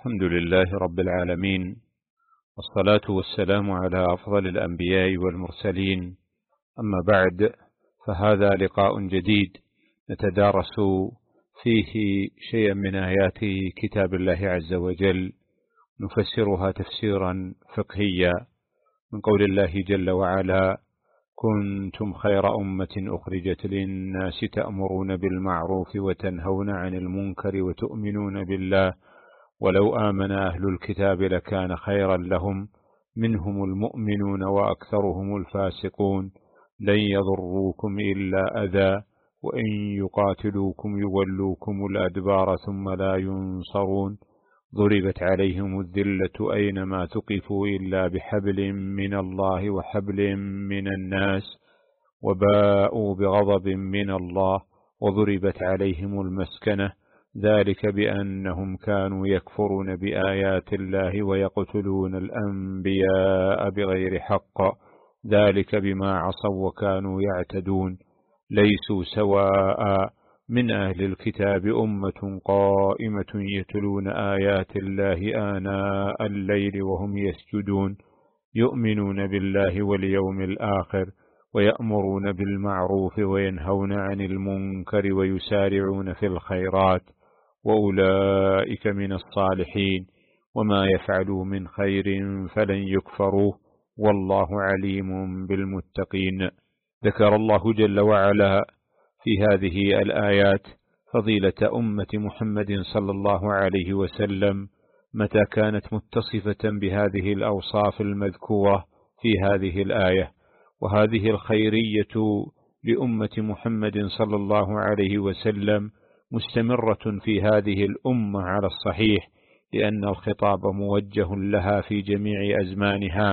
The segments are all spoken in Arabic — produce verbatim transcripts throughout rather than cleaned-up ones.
الحمد لله رب العالمين، والصلاة والسلام على أفضل الأنبياء والمرسلين. أما بعد، فهذا لقاء جديد نتدارس فيه شيئا من آيات كتاب الله عز وجل، نفسرها تفسيرا فقهيا من قول الله جل وعلا: كنتم خير أمة أخرجت للناس تأمرون بالمعروف وتنهون عن المنكر وتؤمنون بالله ولو آمن أهل الكتاب لكان خيرا لهم منهم المؤمنون وأكثرهم الفاسقون لن يضروكم إلا أذى وإن يقاتلوكم يولوكم الأدبار ثم لا ينصرون ضربت عليهم الذلة أينما ثقفوا إلا بحبل من الله وحبل من الناس وباءوا بغضب من الله وضربت عليهم المسكنة ذلك بأنهم كانوا يكفرون بآيات الله ويقتلون الأنبياء بغير حق ذلك بما عصوا وكانوا يعتدون ليسوا سواء من أهل الكتاب أمة قائمة يتلون آيات الله آناء الليل وهم يسجدون يؤمنون بالله واليوم الآخر ويأمرون بالمعروف وينهون عن المنكر ويسارعون في الخيرات وأولئك من الصالحين وما يفعلوا من خير فلن يكفروه والله عليم بالمتقين. ذكر الله جل وعلا في هذه الآيات فضيلة أمة محمد صلى الله عليه وسلم متى كانت متصفة بهذه الأوصاف المذكورة في هذه الآية، وهذه الخيرية لأمة محمد صلى الله عليه وسلم مستمرة في هذه الأمة على الصحيح، لأن الخطاب موجه لها في جميع أزمانها،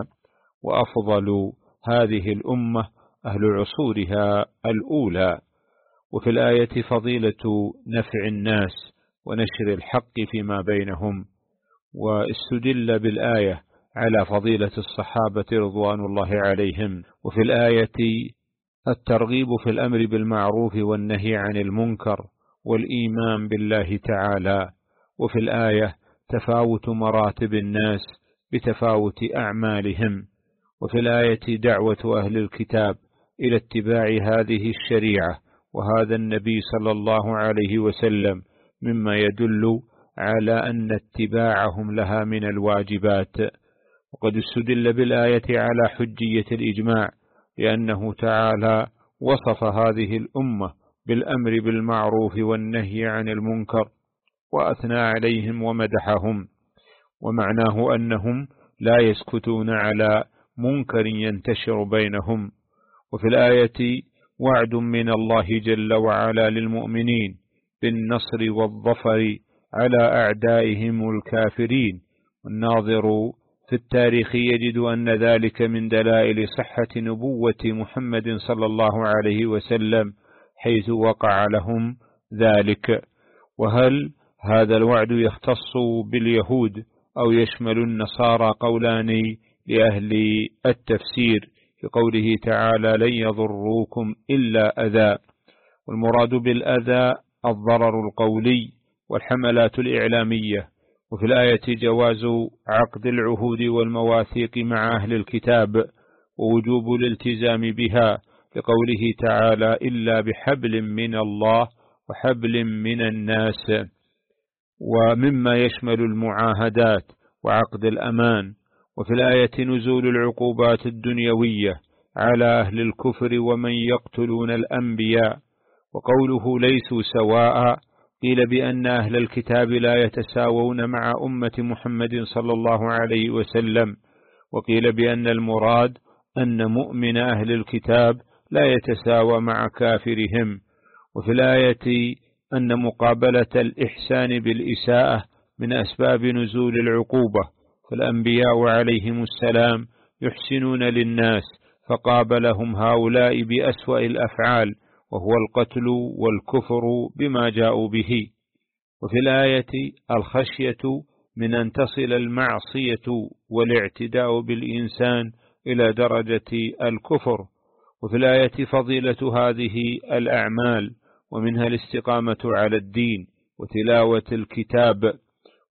وأفضل هذه الأمة أهل عصورها الأولى. وفي الآية فضيلة نفع الناس ونشر الحق فيما بينهم، واستدل بالآية على فضيلة الصحابة رضوان الله عليهم. وفي الآية الترغيب في الأمر بالمعروف والنهي عن المنكر والإيمان بالله تعالى. وفي الآية تفاوت مراتب الناس بتفاوت أعمالهم. وفي الآية دعوة أهل الكتاب إلى اتباع هذه الشريعة وهذا النبي صلى الله عليه وسلم مما يدل على أن اتباعهم لها من الواجبات. وقد استدل بالآية على حجية الإجماع، لأنه تعالى وصف هذه الأمة بالأمر بالمعروف والنهي عن المنكر وأثنى عليهم ومدحهم، ومعناه أنهم لا يسكتون على منكر ينتشر بينهم. وفي الآية وعد من الله جل وعلا للمؤمنين بالنصر والظفر على أعدائهم الكافرين، والناظر في التاريخ يجد أن ذلك من دلائل صحة نبوة محمد صلى الله عليه وسلم حيث وقع لهم ذلك. وهل هذا الوعد يختص باليهود أو يشمل النصارى؟ قولان لأهل التفسير في قوله تعالى لن يضروكم إلا أذى، والمراد بالأذى الضرر القولي والحملات الإعلامية. وفي الآية جواز عقد العهود والمواثيق مع أهل الكتاب ووجوب الالتزام بها لقوله تعالى إلا بحبل من الله وحبل من الناس، ومما يشمل المعاهدات وعقد الأمان. وفي الآية نزول العقوبات الدنيوية على أهل الكفر ومن يقتلون الأنبياء. وقوله ليسوا سواء قيل بأن أهل الكتاب لا يتساوون مع أمة محمد صلى الله عليه وسلم، وقيل بأن المراد أن مؤمن أهل الكتاب لا يتساوى مع كافرهم. وفي الآية أن مقابلة الإحسان بالإساءة من أسباب نزول العقوبة، فالأنبياء عليهم السلام يحسنون للناس فقابلهم هؤلاء بأسوأ الأفعال وهو القتل والكفر بما جاءوا به. وفي الآية الخشية من أن تصل المعصية والاعتداء بالإنسان إلى درجة الكفر. وفي الآية فضيلة هذه الأعمال ومنها الاستقامة على الدين وتلاوة الكتاب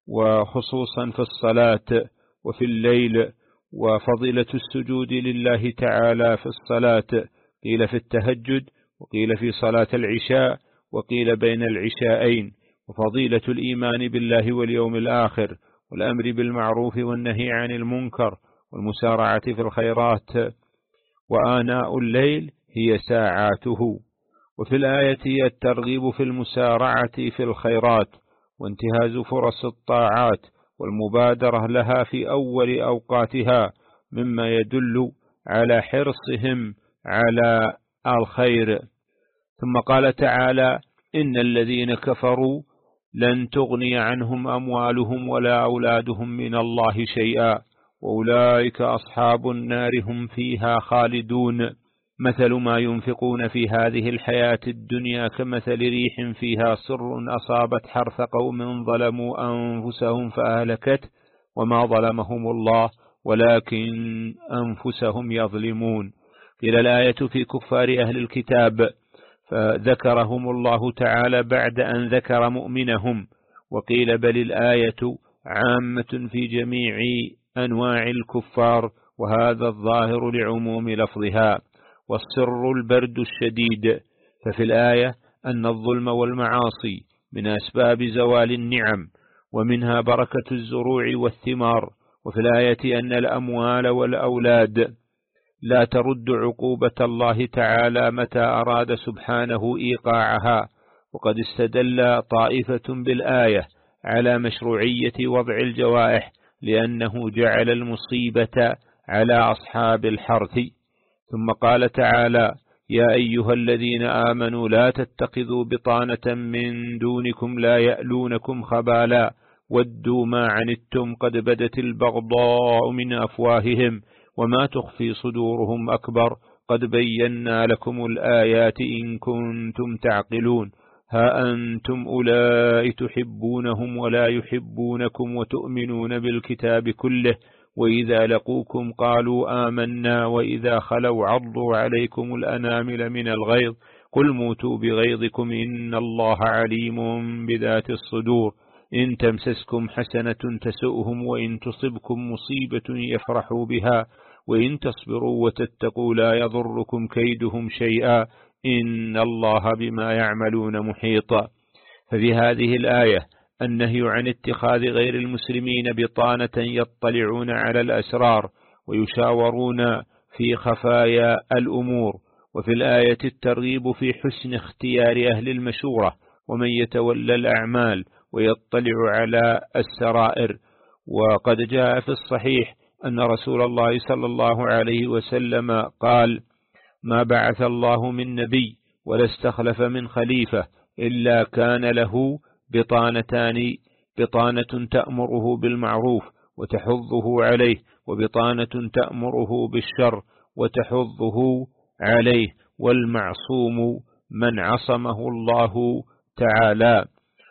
وخصوصا في الصلاة وفي الليل، وفضيلة السجود لله تعالى في الصلاة، قيل في التهجد، وقيل في صلاة العشاء، وقيل بين العشاءين، وفضيلة الإيمان بالله واليوم الآخر، والأمر بالمعروف والنهي عن المنكر، والمسارعة في الخيرات، وآناء الليل هي ساعاته. وفي الآية هي الترغيب في المسارعة في الخيرات، وانتهاز فرص الطاعات، والمبادرة لها في أول أوقاتها، مما يدل على حرصهم على الخير. ثم قال تعالى: إن الذين كفروا لن تغني عنهم أموالهم ولا أولادهم من الله شيئا وأولئك أصحاب النار هم فيها خالدون. مثل ما ينفقون في هذه الحياة الدنيا كمثل ريح فيها صر أصابت حرث قوم ظلموا أنفسهم فأهلكت وما ظلمهم الله ولكن أنفسهم يظلمون. قيل الآية في كفار أهل الكتاب، فذكرهم الله تعالى بعد أن ذكر مؤمنهم، وقيل بل الآية عامة في جميع أنواع الكفار، وهذا الظاهر لعموم لفظها. والسر البرد الشديد، ففي الآية أن الظلم والمعاصي من أسباب زوال النعم، ومنها بركة الزروع والثمار. وفي الآية أن الأموال والأولاد لا ترد عقوبة الله تعالى متى أراد سبحانه إيقاعها. وقد استدل طائفة بالآية على مشروعية وضع الجوائح لأنه جعل المصيبة على أصحاب الحرث. ثم قال تعالى: يا أيها الذين آمنوا لا تتخذوا بطانة من دونكم لا يألونكم خبالا ودوا ما عنتم قد بدت البغضاء من أفواههم وما تخفي صدورهم أكبر قد بينا لكم الآيات إن كنتم تعقلون. ها أنتم أولئك تحبونهم ولا يحبونكم وتؤمنون بالكتاب كله وإذا لقوكم قالوا آمنا وإذا خلوا عضوا عليكم الأنامل من الغيظ قل موتوا بغيظكم إن الله عليم بذات الصدور. إن تمسسكم حسنة تسؤهم وإن تصبكم مصيبة يفرحوا بها وإن تصبروا وتتقوا لا يضركم كيدهم شيئا إن الله بما يعملون محيطا. ففي هذه الآية النهي عن اتخاذ غير المسلمين بطانة يطلعون على الأسرار ويشاورون في خفايا الأمور، وفي الآية الترغيب في حسن اختيار أهل المشورة ومن يتولى الأعمال ويطلع على السرائر. وقد جاء في الصحيح أن رسول الله صلى الله عليه وسلم قال: ما بعث الله من نبي ولا استخلف من خليفة إلا كان له بطانتان، بطانة تأمره بالمعروف وتحضه عليه، وبطانة تأمره بالشر وتحضه عليه، والمعصوم من عصمه الله تعالى.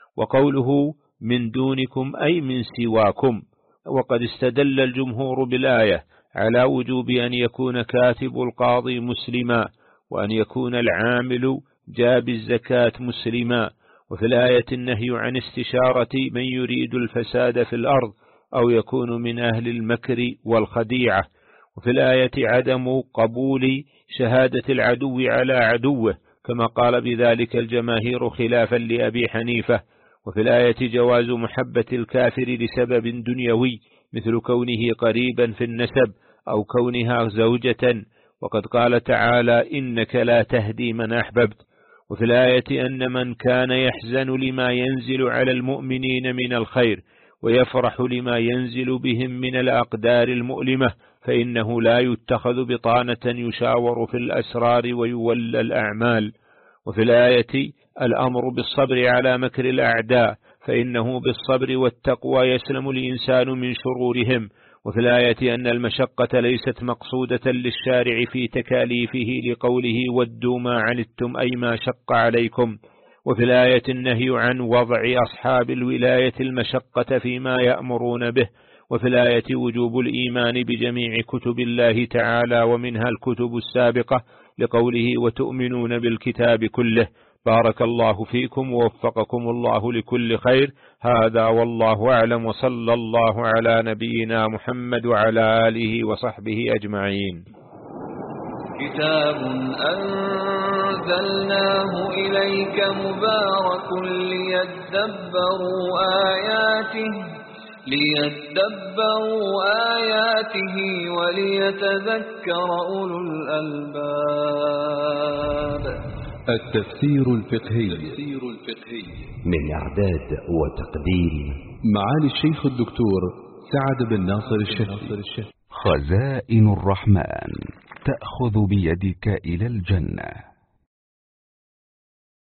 وقوله من دونكم أي من سواكم. وقد استدل الجمهور بالآية على وجوب أن يكون كاتب القاضي مسلما وأن يكون العامل جاب الزكاة مسلما. وفي الآية النهي عن استشارة من يريد الفساد في الأرض أو يكون من أهل المكر والخديعة. وفي الآية عدم قبول شهادة العدو على عدوه كما قال بذلك الجماهير خلافا لأبي حنيفة. وفي الآية جواز محبة الكافر لسبب دنيوي مثل كونه قريبا في النسب أو كونها زوجة، وقد قال تعالى: إنك لا تهدي من أحببت. وفي الآية أن من كان يحزن لما ينزل على المؤمنين من الخير ويفرح لما ينزل بهم من الأقدار المؤلمة فإنه لا يتخذ بطانة يشاور في الأسرار ويولى الأعمال. وفي الآية الأمر بالصبر على مكر الأعداء فإنه بالصبر والتقوى يسلم الإنسان من شرورهم. وفي الآية أن المشقة ليست مقصودة للشارع في تكاليفه لقوله ودوا ما عنتم أي ما شق عليكم. وفي الآية النهي عن وضع أصحاب الولاية المشقة فيما يأمرون به. وفي الآية وجوب الإيمان بجميع كتب الله تعالى ومنها الكتب السابقة لقوله وتؤمنون بالكتاب كله، بارك الله فيكم ووفقكم الله لكل خير. هذا والله أعلم، وصلى الله على نبينا محمد وعلى آله وصحبه أجمعين. كتاب أنزلناه إليك مبارك ليدبروا آياته ليدبروا آياته وليتذكر أولو الألباب. التفسير الفقهي من إعداد وتقديم معالي الشيخ الدكتور سعد بن ناصر الشهري. خزائن الرحمن تأخذ بيدك إلى الجنة.